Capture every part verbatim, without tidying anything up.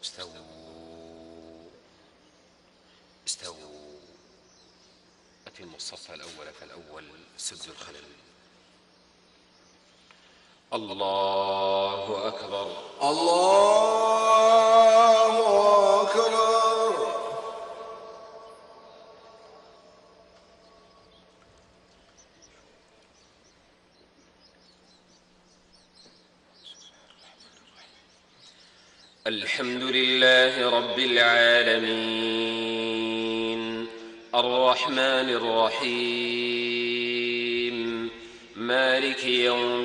استووا استووا. أتموا الصف الأول فالأول سد الخلل. الله أكبر الله أكبر. الحمد لله رب العالمين الرحمن الرحيم مالك يوم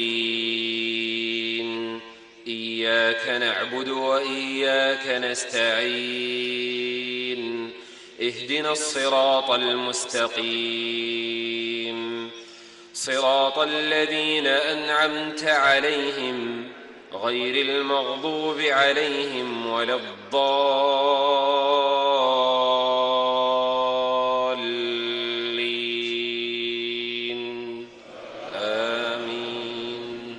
الدين. إياك نعبد وإياك نستعين. اهدنا الصراط المستقيم صراط الذين أنعمت عليهم غير المغضوب عليهم ولا الضالين. آمين.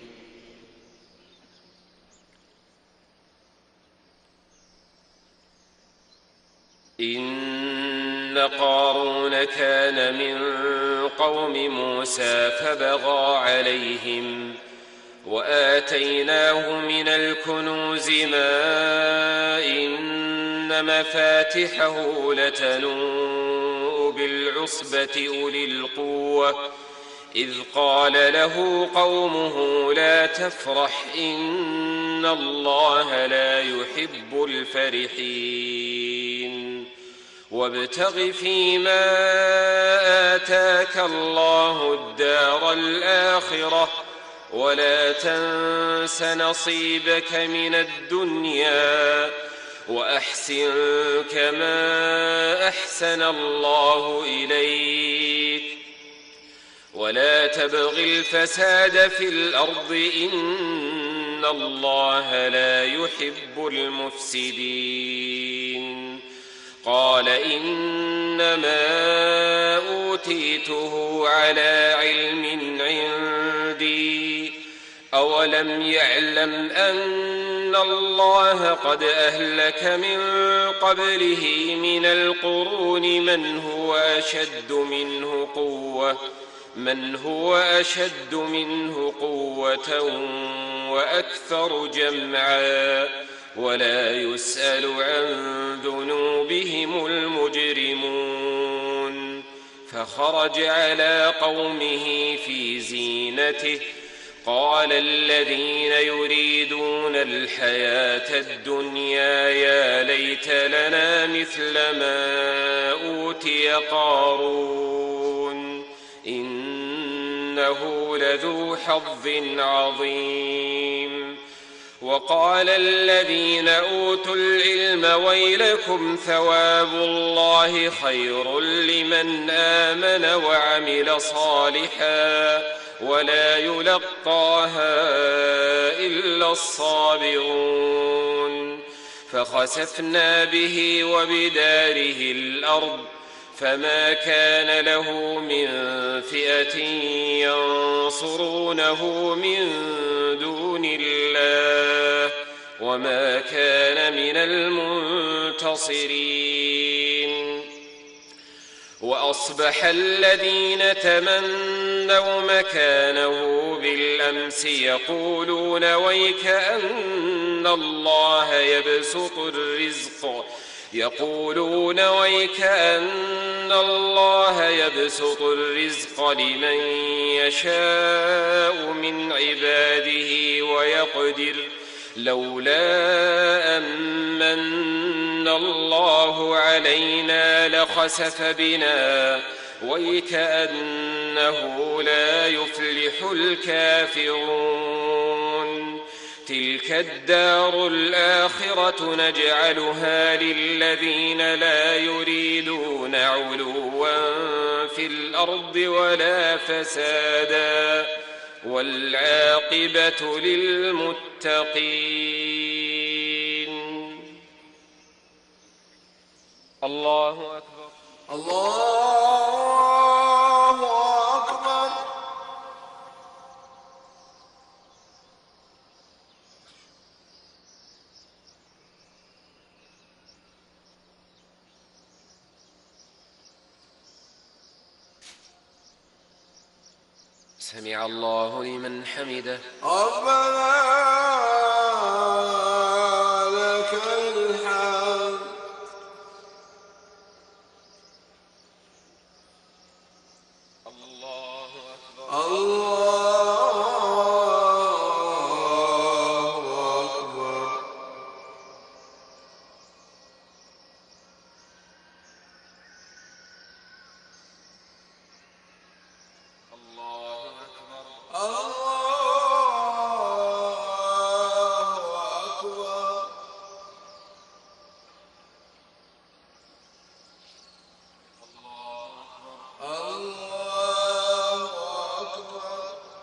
إن قارون كان من قوم موسى فبغى عليهم وآتيناه من الكنوز ما إن مفاتحه لتنوء بالعصبة أولي القوة إذ قال له قومه لا تفرح إن الله لا يحب الفرحين. وابتغ فيما آتاك الله الدار الآخرة ولا تنس نصيبك من الدنيا وأحسن كما أحسن الله إليك ولا تبغ الفساد في الأرض إن الله لا يحب المفسدين. قال إنما أوتيته على علم عندي أولم يعلم أن الله قد أهلك من قبله من القرون من هو أشد منه قوة من هو أشد منه قوة وأكثر جمعا ولا يسأل عن ذنوبهم المجرمون. فخرج على قومه في زينته قال الذين يريدون الحياة الدنيا يا ليت لنا مثل ما أوتي قارون إنه لذو حظ عظيم. وقال الذين أوتوا العلم ويلكم ثواب الله خير لمن آمن وعمل صالحا ولا يلقاها إلا الصابرون. فخسفنا به وبداره الأرض فما كان له من فئة ينصرونه من دون الله وما كان من المنتصرين. وأصبح الذين تمنوا مكانه بالأمس يقولون ويك أن الله يبسط الرزق يقولون ويك أن الله يبسط الرزق لمن يشاء من عباده ويقدر لولا أمن الله علينا لخسف بنا ويكأنه لا يفلح الكافرون. تلك الدار الآخرة نجعلها للذين لا يريدون علوا في الأرض ولا فسادا والعاقبة للمتقين. الله أكبر. الله أكبر. سمع الله لمن حمده. ربنا لك الحمد. الله أكبر. الله أكبر. الله أكبر. الله أكبر. الله أكبر.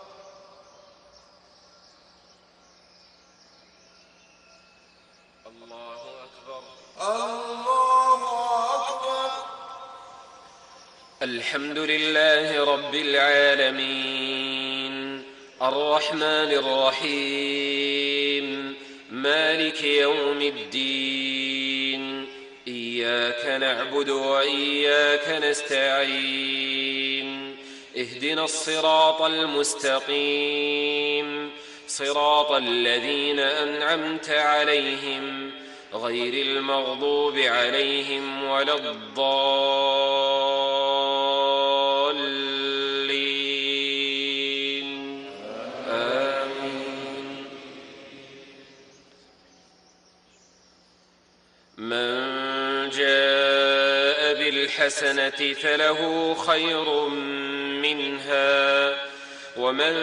الله أكبر. الله أكبر. الحمد لله رب العالمين الرحمن الرحيم مالك يوم الدين. إياك نعبد وإياك نستعين. اهدنا الصراط المستقيم صراط الذين أنعمت عليهم غير المغضوب عليهم ولا الضالين. آمين. من جاء بالحسنة فله خير منها ومن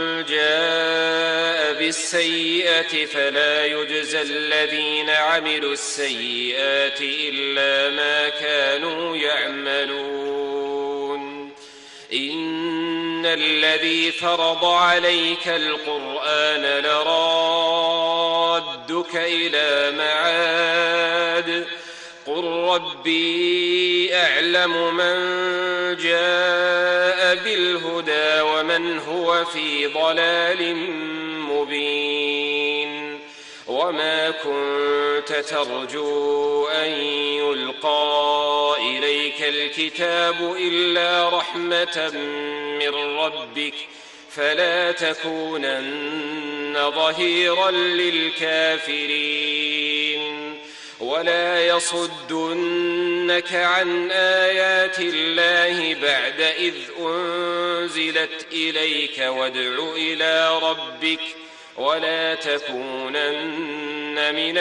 جاء بالسيئة فلا يجزى الذين عملوا السيئات إلا ما كانوا يعملون. إن الذي فرض عليك القرآن لرادك إلى معاد قل ربي أعلم من جاء بالهدى ومن هو في ضلال مبين. وما كنت ترجو أن يلقى إليك الكتاب إلا رحمة من ربك فلا تكونن ظهيرا للكافرين. ولا يصدنك عن آيات الله بعد إذ أنزلت إليك وادع إلى ربك ولا تكونن من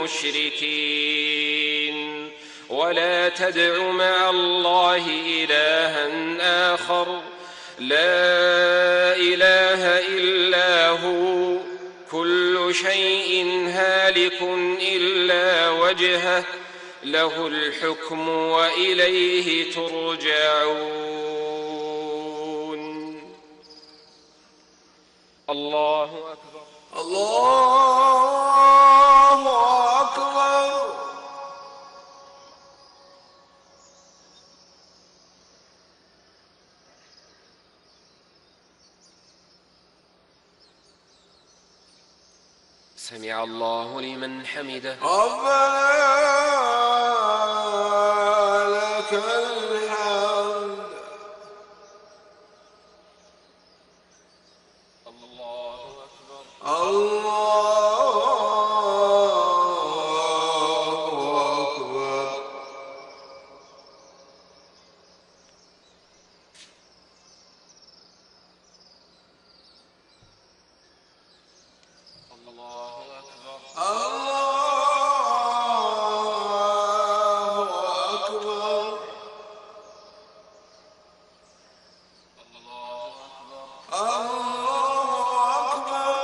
المشركين. ولا تدع مع الله إلها آخر لا إله إلا هو كل شيء هالك إلا وجهه له الحكم وإليه ترجعون. الله أكبر. الله أكبر. سمع الله لمن حمده. ربنا لك الحمد. الله أكبر. الله أكبر. الله أكبر. الله أكبر. الله أكبر. الله أكبر.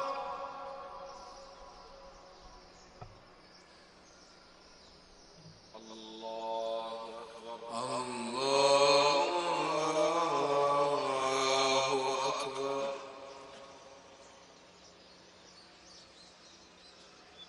الله أكبر. الله أكبر.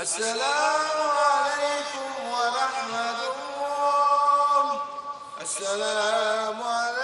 السلام عليكم ورحمة الله. السلام عليكم